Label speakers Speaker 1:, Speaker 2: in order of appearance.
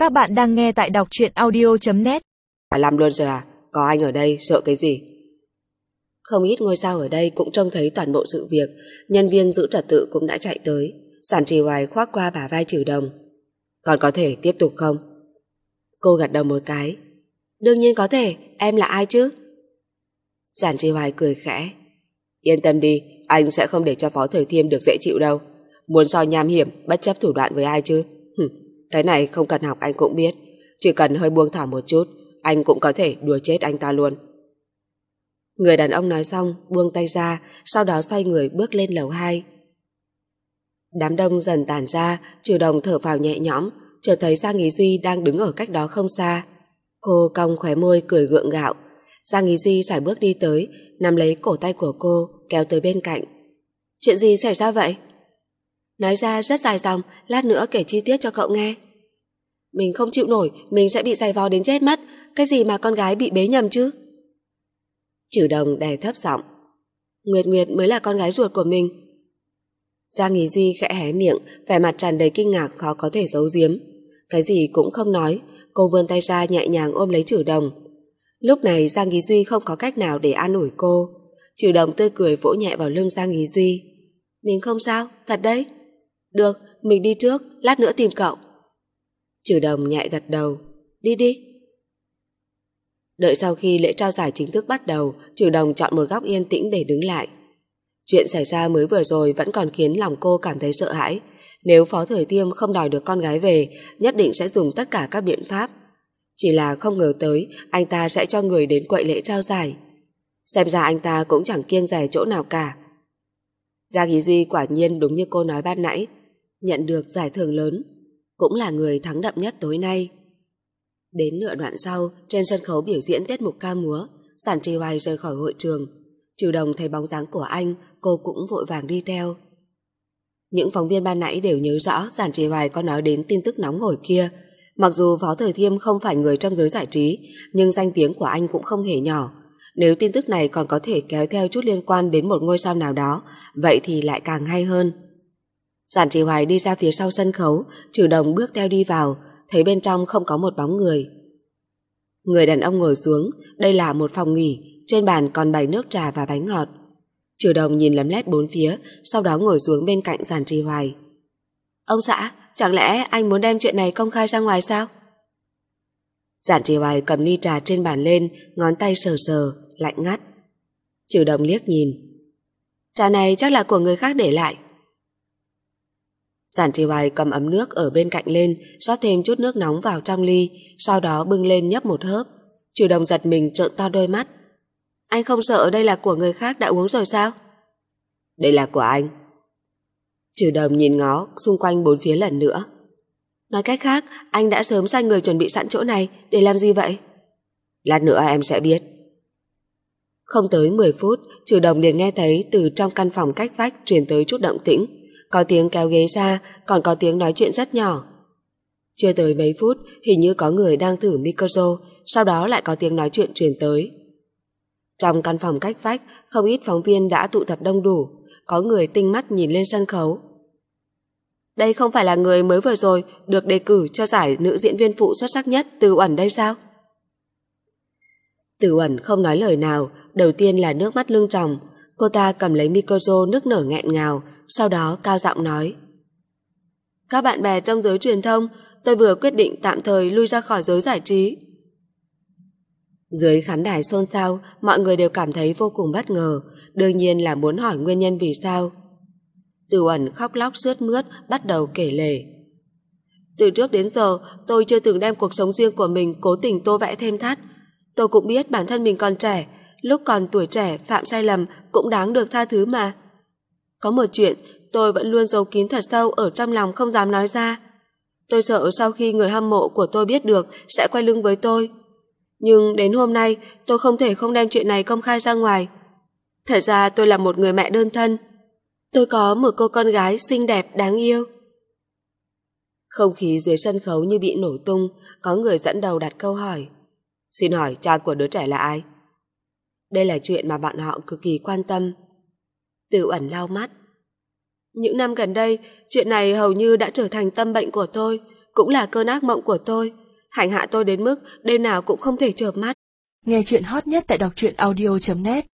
Speaker 1: Các bạn đang nghe tại đọc truyện audio.net.
Speaker 2: Làm luôn rồi à? Có anh ở đây, sợ cái gì? Không ít ngôi sao ở đây cũng trông thấy toàn bộ sự việc. Nhân viên giữ trật tự cũng đã chạy tới. Giản Trì Hoài khoác qua bả vai Trừ Đồng. Còn có thể tiếp tục không? Cô gật đầu một cái. Đương nhiên có thể, em là ai chứ? Giản Trì Hoài cười khẽ. Yên tâm đi, anh sẽ không để cho Phó Thời Thiêm được dễ chịu đâu. Muốn so nham hiểm, bất chấp thủ đoạn với ai chứ? Cái này không cần học anh cũng biết. Chỉ cần hơi buông thả một chút, anh cũng có thể đùa chết anh ta luôn. Người đàn ông nói xong, buông tay ra, sau đó xoay người bước lên lầu 2. Đám đông dần tản ra, Trừ Đồng thở phào nhẹ nhõm, chợt thấy Giang Ý Duy đang đứng ở cách đó không xa. Cô cong khóe môi cười gượng gạo. Giang Ý Duy sải bước đi tới, nắm lấy cổ tay của cô, kéo tới bên cạnh. Chuyện gì xảy ra vậy? Nói ra rất dài dòng, lát nữa kể chi tiết cho cậu nghe. Mình không chịu nổi, mình sẽ bị giày vò đến chết mất. Cái gì mà con gái bị bế nhầm chứ? Trừ Đồng đè thấp giọng. Nguyệt Nguyệt mới là con gái ruột của mình. Giang Ý Duy khẽ hé miệng, vẻ mặt tràn đầy kinh ngạc khó có thể giấu giếm. Cái gì cũng không nói, cô vươn tay ra nhẹ nhàng ôm lấy Trừ Đồng. Lúc này Giang Ý Duy không có cách nào để an ủi cô. Trừ Đồng tươi cười vỗ nhẹ vào lưng Giang Ý Duy. Mình không sao, thật đấy. Được, mình đi trước, lát nữa tìm cậu. Trừ Đồng nhẹ gật đầu. Đi đi. Đợi sau khi lễ trao giải chính thức bắt đầu, Trừ Đồng chọn một góc yên tĩnh để đứng lại. Chuyện xảy ra mới vừa rồi vẫn còn khiến lòng cô cảm thấy sợ hãi. Nếu Phó Thời Thiêm không đòi được con gái về, nhất định sẽ dùng tất cả các biện pháp. Chỉ là không ngờ tới anh ta sẽ cho người đến quậy lễ trao giải. Xem ra anh ta cũng chẳng kiêng dè chỗ nào cả. Giang Ý Duy quả nhiên đúng như cô nói ban nãy, nhận được giải thưởng lớn, cũng là người thắng đậm nhất tối nay. Đến nửa đoạn sau, trên sân khấu biểu diễn tiết mục ca múa, Giản Trì Hoài rời khỏi hội trường. Trừ Đồng thấy bóng dáng của anh, cô cũng vội vàng đi theo. Những phóng viên ban nãy đều nhớ rõ Giản Trì Hoài có nói đến tin tức nóng hổi kia. Mặc dù Phó Thời Thiêm không phải người trong giới giải trí, nhưng danh tiếng của anh cũng không hề nhỏ. Nếu tin tức này còn có thể kéo theo chút liên quan đến một ngôi sao nào đó, vậy thì lại càng hay hơn. Giản Trì Hoài đi ra phía sau sân khấu, Trừ Đồng bước theo đi vào, thấy bên trong không có một bóng người. Người đàn ông ngồi xuống, đây là một phòng nghỉ, trên bàn còn bày nước trà và bánh ngọt. Trừ Đồng nhìn lấm lét bốn phía, sau đó ngồi xuống bên cạnh Giản Trì Hoài. Ông xã, chẳng lẽ anh muốn đem chuyện này công khai ra ngoài sao? Giản Trì Hoài cầm ly trà trên bàn lên, ngón tay sờ sờ, lạnh ngắt. Trừ Đồng liếc nhìn. Trà này chắc là của người khác để lại. Giản Trì Hoài cầm ấm nước ở bên cạnh lên, rót thêm chút nước nóng vào trong ly, sau đó bưng lên nhấp một hớp. Trừ Đồng giật mình trợn to đôi mắt. Anh không sợ đây là của người khác đã uống rồi sao? Đây là của anh. Trừ Đồng nhìn ngó xung quanh bốn phía lần nữa. Nói cách khác, anh đã sớm sai người chuẩn bị sẵn chỗ này để làm gì vậy? Lát nữa em sẽ biết. Không tới 10 phút, Trừ Đồng liền nghe thấy từ trong căn phòng cách vách truyền tới chút động tĩnh. Có tiếng kéo ghế ra, còn có tiếng nói chuyện rất nhỏ. Chưa tới mấy phút, hình như có người đang thử micro, sau đó lại có tiếng nói chuyện truyền tới. Trong căn phòng cách vách, không ít phóng viên đã tụ tập đông đủ, có người tinh mắt nhìn lên sân khấu. Đây không phải là người mới vừa rồi được đề cử cho giải nữ diễn viên phụ xuất sắc nhất Từ Uẩn đây sao? Từ Uẩn không nói lời nào, đầu tiên là nước mắt lưng tròng. Cô ta cầm lấy micro nức nở nghẹn ngào, sau đó cao giọng nói. Các bạn bè trong giới truyền thông, tôi vừa quyết định tạm thời lui ra khỏi giới giải trí. Dưới khán đài xôn xao, mọi người đều cảm thấy vô cùng bất ngờ, đương nhiên là muốn hỏi nguyên nhân vì sao. Từ Uẩn khóc lóc sướt mướt bắt đầu kể lể. Từ trước đến giờ, tôi chưa từng đem cuộc sống riêng của mình cố tình tô vẽ thêm thắt. Tôi cũng biết bản thân mình còn trẻ, lúc còn tuổi trẻ phạm sai lầm cũng đáng được tha thứ mà. Có một chuyện tôi vẫn luôn giấu kín thật sâu ở trong lòng không dám nói ra. Tôi sợ sau khi người hâm mộ của tôi biết được sẽ quay lưng với tôi. Nhưng đến hôm nay tôi không thể không đem chuyện này công khai ra ngoài. Thật ra tôi là một người mẹ đơn thân. Tôi có một cô con gái xinh đẹp đáng yêu. Không khí dưới sân khấu như bị nổ tung, có người dẫn đầu đặt câu hỏi. Xin hỏi cha của đứa trẻ là ai? Đây là chuyện mà bọn họ cực kỳ quan tâm. Từ Uẩn lau mắt. Những năm gần đây, chuyện này hầu như đã trở thành tâm bệnh của tôi. cũng là cơn ác mộng của tôi, hành hạ tôi đến mức đêm nào cũng không thể chợp mắt.
Speaker 1: Nghe chuyện hot nhất tại đọc truyện audio.net